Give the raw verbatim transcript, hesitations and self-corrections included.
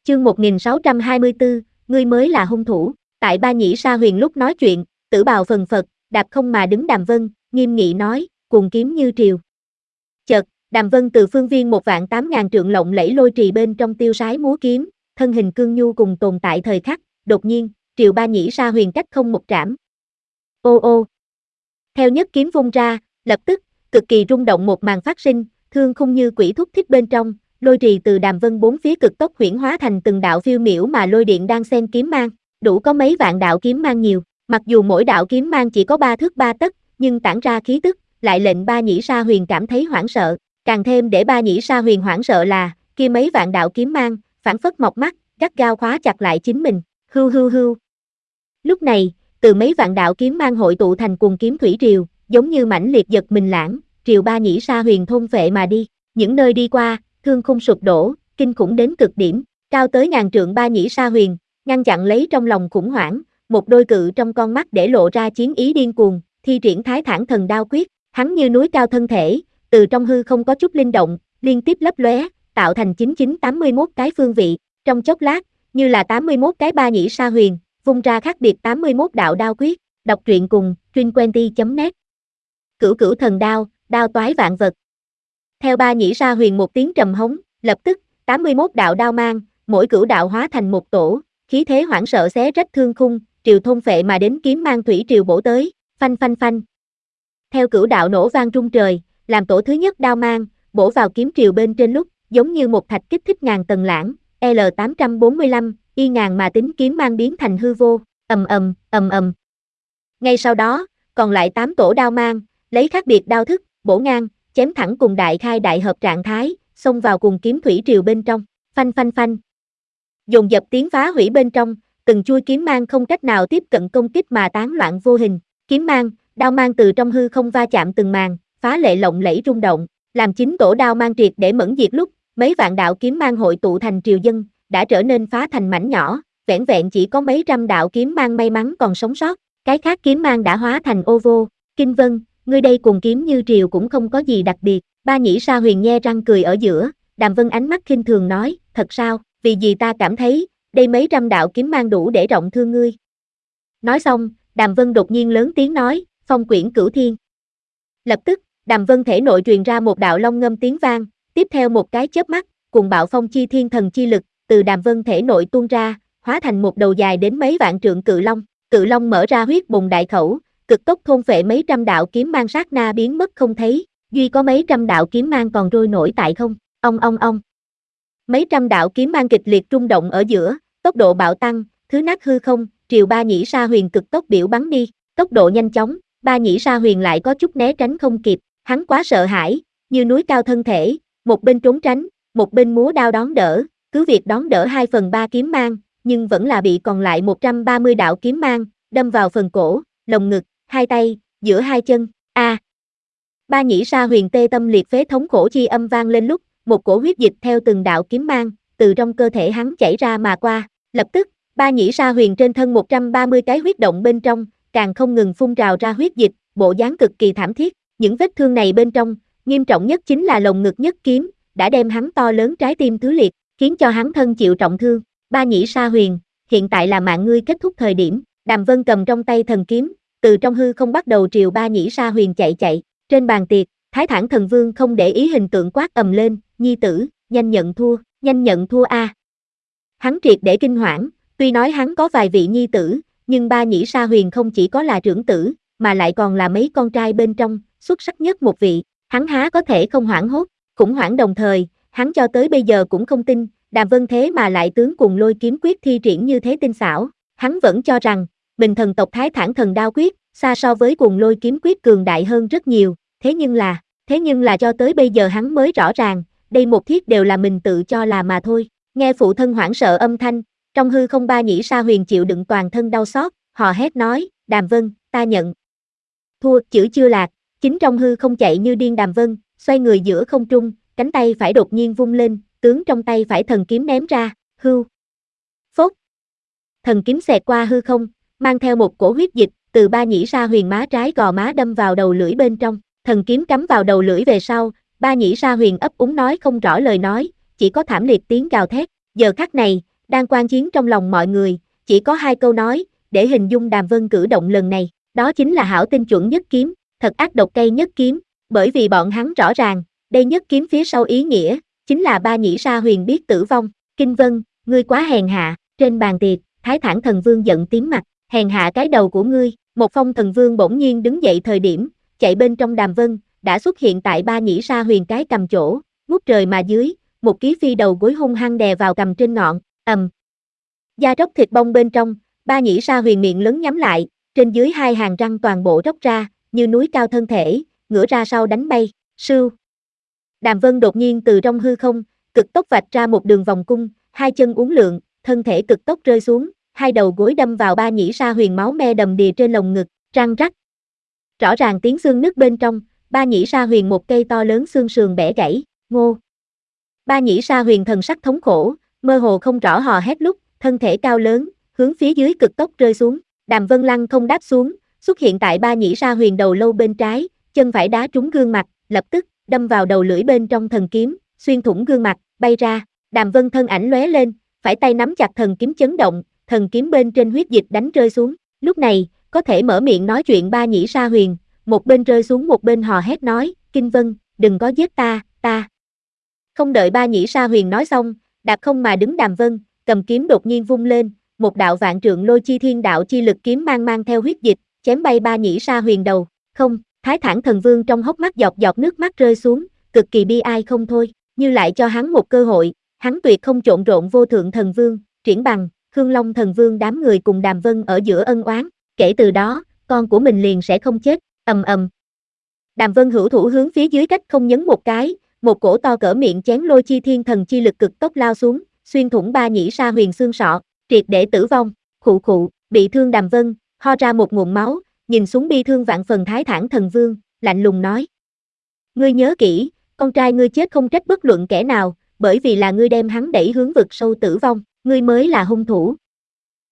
Chương một nghìn sáu trăm hai mươi tư, ngươi mới là hung thủ. Tại Ba Nhĩ Sa Huyền lúc nói chuyện, tử bào phần phật, đạp không mà đứng Đàm Vân, nghiêm nghị nói, cuồng kiếm như triều. Chợt, Đàm Vân từ phương viên một vạn tám ngàn trượng lộng lẫy lôi trì bên trong tiêu sái múa kiếm, thân hình cương nhu cùng tồn tại thời khắc, đột nhiên, triều Ba Nhĩ Sa Huyền cách không một trảm. Ô ô. Theo nhất kiếm vung ra, lập tức, cực kỳ rung động một màn phát sinh, thương khung như quỷ thúc thích bên trong, lôi trì từ Đàm Vân bốn phía cực tốc huyễn hóa thành từng đạo phiêu miểu mà lôi điện đang xen kiếm mang, đủ có mấy vạn đạo kiếm mang nhiều, mặc dù mỗi đạo kiếm mang chỉ có ba thước ba tấc, nhưng tản ra khí tức, lại lệnh Ba Nhĩ Sa Huyền cảm thấy hoảng sợ, càng thêm để Ba Nhĩ Sa Huyền hoảng sợ là, kia mấy vạn đạo kiếm mang, phản phất mọc mắt, gắt gao khóa chặt lại chính mình, hưu hưu hưu. Lúc này, từ mấy vạn đạo kiếm mang hội tụ thành cuồng kiếm thủy triều, giống như mãnh liệt giật mình lãng, triều Ba Nhĩ Sa Huyền thôn phệ mà đi, những nơi đi qua, thương khung sụp đổ, kinh khủng đến cực điểm, cao tới ngàn trượng Ba Nhĩ Sa Huyền, ngăn chặn lấy trong lòng khủng hoảng, một đôi cự trong con mắt để lộ ra chiến ý điên cuồng, thi triển Thái Thản Thần Đao Quyết, hắn như núi cao thân thể, từ trong hư không có chút linh động, liên tiếp lấp lóe, tạo thành chín chín tám mươi mốt cái phương vị, trong chốc lát, như là tám mươi mốt cái Ba Nhĩ Sa Huyền, vung ra khác biệt tám mươi mốt đạo đao quyết, đọc truyện cùng, truyện chấm net. Cửu cửu thần đao, đao toái vạn vật. Theo Ba Nhĩ Sa Huyền một tiếng trầm hống, lập tức, tám mươi mốt đạo đao mang, mỗi cửu đạo hóa thành một tổ, khí thế hoảng sợ xé rách thương khung, triều thôn phệ mà đến kiếm mang thủy triều bổ tới, phanh phanh phanh. Theo cửu đạo nổ vang rung trời, làm tổ thứ nhất đao mang, bổ vào kiếm triều bên trên lúc, giống như một thạch kích thích ngàn tầng lãng, L tám trăm bốn mươi lăm, y ngàn mà tính kiếm mang biến thành hư vô, ầm ầm, ầm ầm. Ngay sau đó, còn lại tám tổ đao mang, lấy khác biệt đao thức, bổ ngang, chém thẳng cùng đại khai đại hợp trạng thái, xông vào cùng kiếm thủy triều bên trong, phanh phanh phanh. Dồn dập tiếng phá hủy bên trong, từng chuôi kiếm mang không cách nào tiếp cận công kích mà tán loạn vô hình, kiếm mang, đao mang từ trong hư không va chạm từng màn, phá lệ lộng lẫy rung động, làm chính tổ đao mang triệt để mẫn diệt lúc, mấy vạn đạo kiếm mang hội tụ thành triều dân, đã trở nên phá thành mảnh nhỏ, vẻn vẹn chỉ có mấy trăm đạo kiếm mang may mắn còn sống sót, cái khác kiếm mang đã hóa thành ô vô. Kinh Vân, ngươi đây cuồng kiếm như triều cũng không có gì đặc biệt. Ba Nhĩ Sa Huyền nhe răng cười ở giữa, Đàm Vân ánh mắt khinh thường nói, thật sao, vì gì ta cảm thấy, đây mấy trăm đạo kiếm mang đủ để trọng thương ngươi. Nói xong, Đàm Vân đột nhiên lớn tiếng nói, phong quyển cửu thiên. Lập tức, Đàm Vân thể nội truyền ra một đạo long ngâm tiếng vang, tiếp theo một cái chớp mắt, cùng bạo phong chi thiên thần chi lực, từ Đàm Vân thể nội tuôn ra, hóa thành một đầu dài đến mấy vạn trượng cự long, cự long mở ra huyết bùng đại khẩu, cực tốc thôn phệ mấy trăm đạo kiếm mang sát na biến mất không thấy, duy có mấy trăm đạo kiếm mang còn trôi nổi tại không, ong ong ong. Mấy trăm đạo kiếm mang kịch liệt rung động ở giữa, tốc độ bạo tăng, thứ nát hư không, triều Ba Nhĩ Sa Huyền cực tốc biểu bắn đi, tốc độ nhanh chóng, Ba Nhĩ Sa Huyền lại có chút né tránh không kịp, hắn quá sợ hãi, như núi cao thân thể, một bên trốn tránh, một bên múa đao đón đỡ, cứ việc đón đỡ hai phần ba kiếm mang, nhưng vẫn là bị còn lại một trăm ba mươi đạo kiếm mang, đâm vào phần cổ, lồng ngực, hai tay, giữa hai chân, a. À. Ba Nhĩ Sa Huyền tê tâm liệt phế thống khổ chi âm vang lên lúc, một cổ huyết dịch theo từng đạo kiếm mang, từ trong cơ thể hắn chảy ra mà qua, lập tức, Ba Nhĩ Sa Huyền trên thân một trăm ba mươi cái huyết động bên trong, càng không ngừng phun trào ra huyết dịch, bộ dáng cực kỳ thảm thiết, những vết thương này bên trong, nghiêm trọng nhất chính là lồng ngực nhất kiếm, đã đem hắn to lớn trái tim thứ liệt, khiến cho hắn thân chịu trọng thương. Ba Nhĩ Sa Huyền, hiện tại là mạng ngươi kết thúc thời điểm, Đàm Vân cầm trong tay thần kiếm, từ trong hư không bắt đầu triều Ba Nhĩ Sa Huyền chạy chạy, trên bàn tiệc, Thái Thản Thần Vương không để ý hình tượng quát ầm lên, nhi tử, nhanh nhận thua, nhanh nhận thua a. À. Hắn triệt để kinh hoảng, tuy nói hắn có vài vị nhi tử, nhưng Ba Nhĩ Sa Huyền không chỉ có là trưởng tử, mà lại còn là mấy con trai bên trong, xuất sắc nhất một vị, hắn há có thể không hoảng hốt, khủng hoảng đồng thời, hắn cho tới bây giờ cũng không tin, Đàm Vân thế mà lại tướng cùng lôi kiếm quyết thi triển như thế tinh xảo, hắn vẫn cho rằng, bình thần tộc Thái Thản Thần Đao Quyết, xa so với cùng lôi kiếm quyết cường đại hơn rất nhiều, thế nhưng là, thế nhưng là cho tới bây giờ hắn mới rõ ràng, đây một thiết đều là mình tự cho là mà thôi, nghe phụ thân hoảng sợ âm thanh, trong hư không Ba Nhĩ Sa Huyền chịu đựng toàn thân đau xót, hò hét nói, Đàm Vân, ta nhận. Thua, chữ chưa lạc, chính trong hư không chạy như điên Đàm Vân, xoay người giữa không trung, cánh tay phải đột nhiên vung lên, tướng trong tay phải thần kiếm ném ra, hưu. Phốt. Thần kiếm xẹt qua hư không, mang theo một cổ huyết dịch, từ Ba Nhĩ Sa Huyền má trái gò má đâm vào đầu lưỡi bên trong, thần kiếm cắm vào đầu lưỡi về sau, Ba Nhĩ Sa Huyền ấp úng nói không rõ lời nói, chỉ có thảm liệt tiếng gào thét, giờ khắc này, Đang quan chiến trong lòng mọi người, chỉ có hai câu nói, để hình dung Đàm Vân cử động lần này, đó chính là hảo tinh chuẩn nhất kiếm, thật ác độc cay nhất kiếm, bởi vì bọn hắn rõ ràng, đây nhất kiếm phía sau ý nghĩa, chính là ba nhĩ sa huyền biết tử vong. Kinh Vân, ngươi quá hèn hạ. Trên bàn tiệc, Thái Thản Thần Vương giận tím mặt, hèn hạ cái đầu của ngươi. Một Phong Thần Vương bỗng nhiên đứng dậy thời điểm, chạy bên trong Đàm Vân, đã xuất hiện tại ba nhĩ sa huyền cái cầm chỗ, ngút trời mà dưới, một ký phi đầu gối hung hăng đè vào cầm trên ngọn, ầm. Da róc thịt bong bên trong, ba nhĩ sa huyền miệng lớn nhắm lại, trên dưới hai hàng răng toàn bộ róc ra, như núi cao thân thể, ngửa ra sau đánh bay, sưu. Đàm Vân đột nhiên từ trong hư không, cực tốc vạch ra một đường vòng cung, hai chân uốn lượn, thân thể cực tốc rơi xuống, hai đầu gối đâm vào ba nhĩ sa huyền máu me đầm đìa trên lồng ngực, răng rắc. Rõ ràng tiếng xương nứt bên trong, ba nhĩ sa huyền một cây to lớn xương sườn bẻ gãy, ngô. Ba nhĩ sa huyền thần sắc thống khổ, mơ hồ không rõ hò hét lúc, thân thể cao lớn, hướng phía dưới cực tốc rơi xuống, Đàm Vân lăng không đáp xuống, xuất hiện tại ba nhĩ sa huyền đầu lâu bên trái, chân phải đá trúng gương mặt, lập tức, đâm vào đầu lưỡi bên trong thần kiếm, xuyên thủng gương mặt, bay ra, Đàm Vân thân ảnh lóe lên, phải tay nắm chặt thần kiếm chấn động, thần kiếm bên trên huyết dịch đánh rơi xuống, lúc này, có thể mở miệng nói chuyện ba nhĩ sa huyền, một bên rơi xuống một bên hò hét nói, Kinh Vân, đừng có giết ta, ta. Không đợi ba nhĩ sa huyền nói xong, đạp không mà đứng Đàm Vân, cầm kiếm đột nhiên vung lên, một đạo vạn trượng lôi chi thiên đạo chi lực kiếm mang mang theo huyết dịch, chém bay ba nhĩ sa huyền đầu, không, Thái Thản Thần Vương trong hốc mắt giọt giọt nước mắt rơi xuống, cực kỳ bi ai không thôi, như lại cho hắn một cơ hội, hắn tuyệt không trộn rộn vô thượng thần vương, Triển Bằng, Khương Long thần vương đám người cùng Đàm Vân ở giữa ân oán, kể từ đó, con của mình liền sẽ không chết, ầm ầm. Đàm Vân hữu thủ hướng phía dưới cách không nhấn một cái, một cổ to cỡ miệng chén lôi chi thiên thần chi lực cực tốc lao xuống, xuyên thủng ba nhĩ sa huyền xương sọ, triệt để tử vong, khụ khụ, bị thương Đàm Vân, ho ra một nguồn máu, nhìn xuống bi thương vạn phần Thái Thản Thần Vương, lạnh lùng nói. Ngươi nhớ kỹ, con trai ngươi chết không trách bất luận kẻ nào, bởi vì là ngươi đem hắn đẩy hướng vực sâu tử vong, ngươi mới là hung thủ.